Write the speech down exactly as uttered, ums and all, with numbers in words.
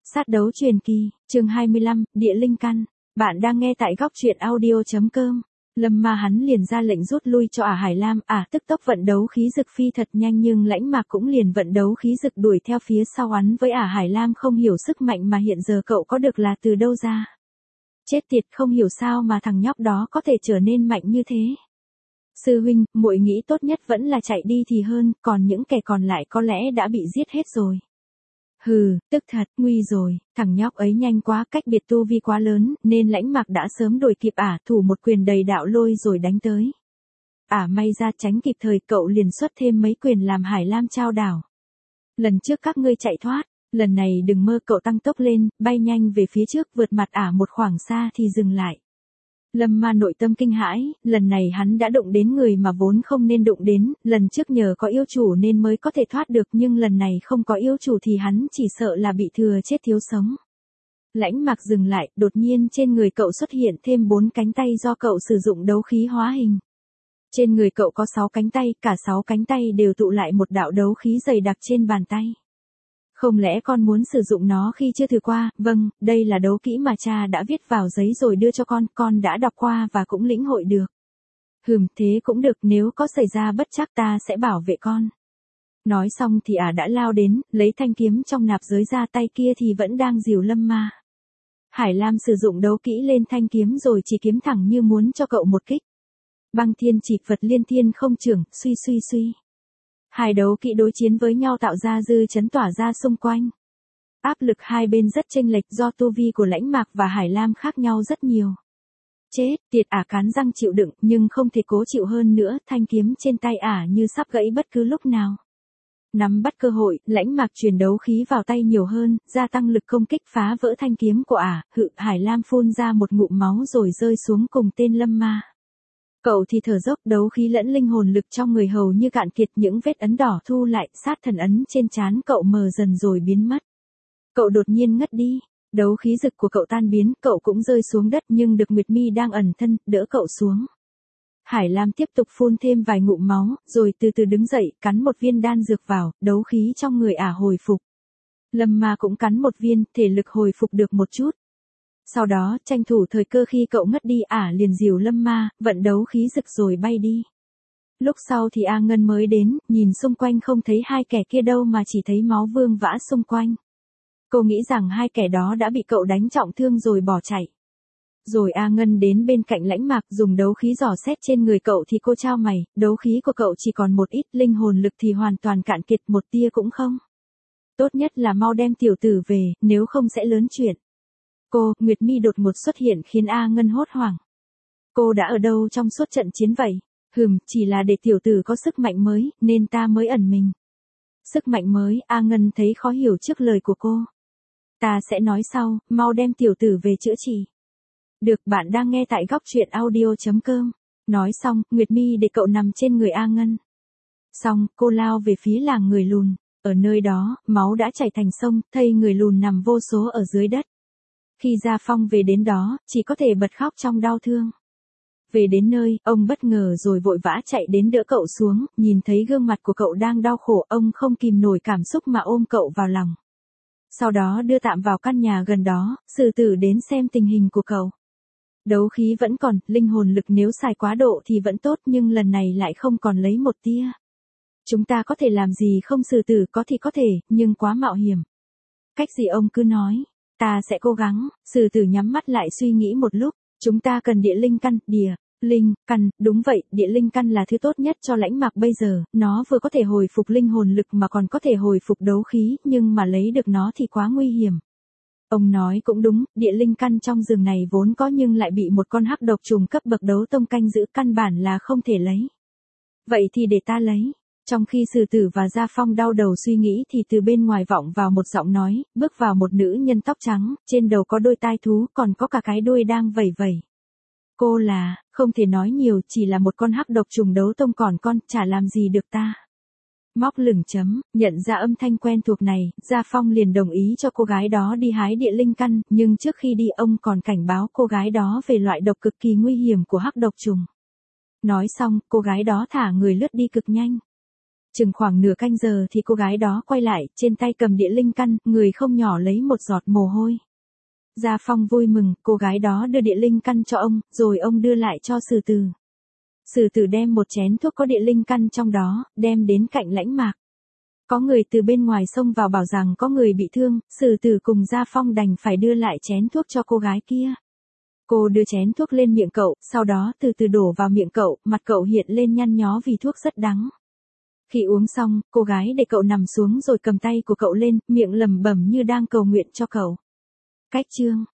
Sát đấu truyền kỳ, chương hai mươi lăm, địa linh căn. Bạn đang nghe tại góc truyện audio.com. Lâm Ma hắn liền ra lệnh rút lui cho ả Hải Lam, ả tức tốc vận đấu khí dực phi thật nhanh nhưng Lãnh Mạc cũng liền vận đấu khí dực đuổi theo phía sau hắn với ả Hải Lam không hiểu sức mạnh mà hiện giờ cậu có được là từ đâu ra. Chết tiệt, không hiểu sao mà thằng nhóc đó có thể trở nên mạnh như thế. Sư huynh, muội nghĩ tốt nhất vẫn là chạy đi thì hơn, còn những kẻ còn lại có lẽ đã bị giết hết rồi. Hừ, tức thật, nguy rồi, thằng nhóc ấy nhanh quá, cách biệt tu vi quá lớn, nên Lãnh Mạc đã sớm đuổi kịp ả, thủ một quyền đầy đạo lôi rồi đánh tới. Ả may ra tránh kịp thời, cậu liền xuất thêm mấy quyền làm Hải Lam trao đảo. Lần trước các ngươi chạy thoát, lần này đừng mơ. Cậu tăng tốc lên, bay nhanh về phía trước, vượt mặt ả một khoảng xa thì dừng lại. Lâm Ma nội tâm kinh hãi, lần này hắn đã đụng đến người mà vốn không nên đụng đến, lần trước nhờ có yêu chủ nên mới có thể thoát được nhưng lần này không có yêu chủ thì hắn chỉ sợ là bị thừa chết thiếu sống. Lãnh Mạc dừng lại, đột nhiên trên người cậu xuất hiện thêm bốn cánh tay do cậu sử dụng đấu khí hóa hình. Trên người cậu có sáu cánh tay, cả sáu cánh tay đều tụ lại một đạo đấu khí dày đặc trên bàn tay. Không lẽ con muốn sử dụng nó khi chưa thử qua? Vâng, đây là đấu kỹ mà cha đã viết vào giấy rồi đưa cho con, con đã đọc qua và cũng lĩnh hội được. Hừm, thế cũng được, nếu có xảy ra bất trắc ta sẽ bảo vệ con. Nói xong thì ả đã lao đến, lấy thanh kiếm trong nạp giới ra, tay kia thì vẫn đang dìu Lâm Ma. Hải Lam sử dụng đấu kỹ lên thanh kiếm rồi chỉ kiếm thẳng như muốn cho cậu một kích. Băng thiên chỉ Phật liên thiên không trưởng, suy suy suy. Hai đấu kỹ đối chiến với nhau tạo ra dư chấn tỏa ra xung quanh. Áp lực hai bên rất chênh lệch do tu vi của Lãnh Mạc và Hải Lam khác nhau rất nhiều. Chết, tiệt, ả cắn răng chịu đựng nhưng không thể cố chịu hơn nữa, thanh kiếm trên tay ả như sắp gãy bất cứ lúc nào. Nắm bắt cơ hội, Lãnh Mạc truyền đấu khí vào tay nhiều hơn, gia tăng lực công kích phá vỡ thanh kiếm của ả, hự. Hải Lam phun ra một ngụm máu rồi rơi xuống cùng tên Lâm Ma. Cậu thì thở dốc, đấu khí lẫn linh hồn lực trong người hầu như cạn kiệt, những vết ấn đỏ thu lại, sát thần ấn trên trán cậu mờ dần rồi biến mất. Cậu đột nhiên ngất đi, đấu khí dực của cậu tan biến, cậu cũng rơi xuống đất nhưng được Nguyệt Mi đang ẩn thân, đỡ cậu xuống. Hải Lam tiếp tục phun thêm vài ngụm máu, rồi từ từ đứng dậy, cắn một viên đan dược vào, đấu khí trong người ả hồi phục. Lâm Ma cũng cắn một viên, thể lực hồi phục được một chút. Sau đó, tranh thủ thời cơ khi cậu ngất đi, ả liền dìu Lâm Ma, vận đấu khí dực rồi bay đi. Lúc sau thì A Ngân mới đến, nhìn xung quanh không thấy hai kẻ kia đâu mà chỉ thấy máu vương vã xung quanh. Cô nghĩ rằng hai kẻ đó đã bị cậu đánh trọng thương rồi bỏ chạy. Rồi A Ngân đến bên cạnh Lãnh Mạc dùng đấu khí dò xét trên người cậu thì cô chao mày, đấu khí của cậu chỉ còn một ít, linh hồn lực thì hoàn toàn cạn kiệt, một tia cũng không. Tốt nhất là mau đem tiểu tử về, nếu không sẽ lớn chuyện. Cô, Nguyệt Mi đột ngột xuất hiện khiến A Ngân hốt hoảng. Cô đã ở đâu trong suốt trận chiến vậy? Hừm, chỉ là để tiểu tử có sức mạnh mới, nên ta mới ẩn mình. Sức mạnh mới, A Ngân thấy khó hiểu trước lời của cô. Ta sẽ nói sau, mau đem tiểu tử về chữa trị. Được, bạn đang nghe tại góc truyện audio.com. Nói xong, Nguyệt Mi để cậu nằm trên người A Ngân. Xong, cô lao về phía làng người lùn. Ở nơi đó, máu đã chảy thành sông, thây người lùn nằm vô số ở dưới đất. Khi Gia Phong về đến đó, chỉ có thể bật khóc trong đau thương. Về đến nơi, ông bất ngờ rồi vội vã chạy đến đỡ cậu xuống, nhìn thấy gương mặt của cậu đang đau khổ, ông không kìm nổi cảm xúc mà ôm cậu vào lòng. Sau đó đưa tạm vào căn nhà gần đó, sử tử đến xem tình hình của cậu. Đấu khí vẫn còn, linh hồn lực nếu xài quá độ thì vẫn tốt nhưng lần này lại không còn lấy một tia. Chúng ta có thể làm gì không? Sử tử có thì có thể, nhưng quá mạo hiểm. Cách gì ông cứ nói. Ta sẽ cố gắng. Sử tử nhắm mắt lại suy nghĩ một lúc. Chúng ta cần địa linh căn, địa, linh, căn, đúng vậy, địa linh căn là thứ tốt nhất cho Lãnh Mạc bây giờ, nó vừa có thể hồi phục linh hồn lực mà còn có thể hồi phục đấu khí, nhưng mà lấy được nó thì quá nguy hiểm. Ông nói cũng đúng, địa linh căn trong rừng này vốn có nhưng lại bị một con hắc độc trùng cấp bậc đấu tông canh giữ, căn bản là không thể lấy. Vậy thì để ta lấy. Trong khi Sử tử và Gia Phong đau đầu suy nghĩ thì từ bên ngoài vọng vào một giọng nói, bước vào một nữ nhân tóc trắng, trên đầu có đôi tai thú, còn có cả cái đuôi đang vẩy vẩy. Cô là, không thể nói nhiều, chỉ là một con hắc độc trùng đấu tông, còn con, chả làm gì được ta. Móc lửng chấm, nhận ra âm thanh quen thuộc này, Gia Phong liền đồng ý cho cô gái đó đi hái địa linh căn, nhưng trước khi đi ông còn cảnh báo cô gái đó về loại độc cực kỳ nguy hiểm của hắc độc trùng. Nói xong, cô gái đó thả người lướt đi cực nhanh. Chừng khoảng nửa canh giờ thì cô gái đó quay lại, trên tay cầm địa linh căn, người không nhỏ lấy một giọt mồ hôi. Gia Phong vui mừng, cô gái đó đưa địa linh căn cho ông, rồi ông đưa lại cho Sử Tử. Sử Tử đem một chén thuốc có địa linh căn trong đó, đem đến cạnh Lãnh Mạc. Có người từ bên ngoài xông vào bảo rằng có người bị thương, Sử Tử cùng Gia Phong đành phải đưa lại chén thuốc cho cô gái kia. Cô đưa chén thuốc lên miệng cậu, sau đó từ từ đổ vào miệng cậu, mặt cậu hiện lên nhăn nhó vì thuốc rất đắng. Khi uống xong, cô gái để cậu nằm xuống rồi cầm tay của cậu lên, miệng lẩm bẩm như đang cầu nguyện cho cậu. Cách chương